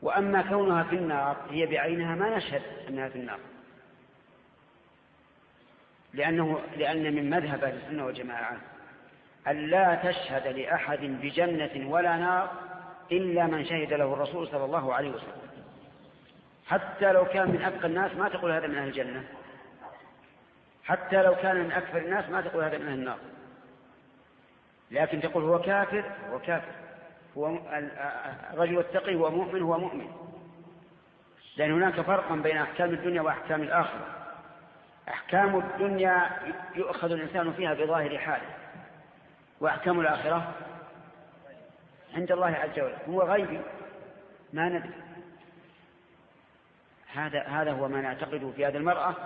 وأما كونها في النار هي بعينها ما نشهد أنها في النار، لأن من مذهب أهل السنة والجماعة أن لا تشهد لأحد بجنة ولا نار إلا من شهد له الرسول صلى الله عليه وسلم. حتى لو كان من أتقى الناس ما تقول هذا من أهل الجنة، حتى لو كان من أكثر الناس ما تقول هذا من أهل النار، لكن تقول هو كافر، هو كافر، هو الرجل التقي هو مؤمن، هو مؤمن، لأن هناك فرقا بين أحكام الدنيا وأحكام الآخرة. أحكام الدنيا يؤخذ الإنسان فيها بظاهر حاله، وأحكام الآخرة عند الله عز وجل هو غيبي ما ندري. هذا هو ما نعتقده في هذه المرأة.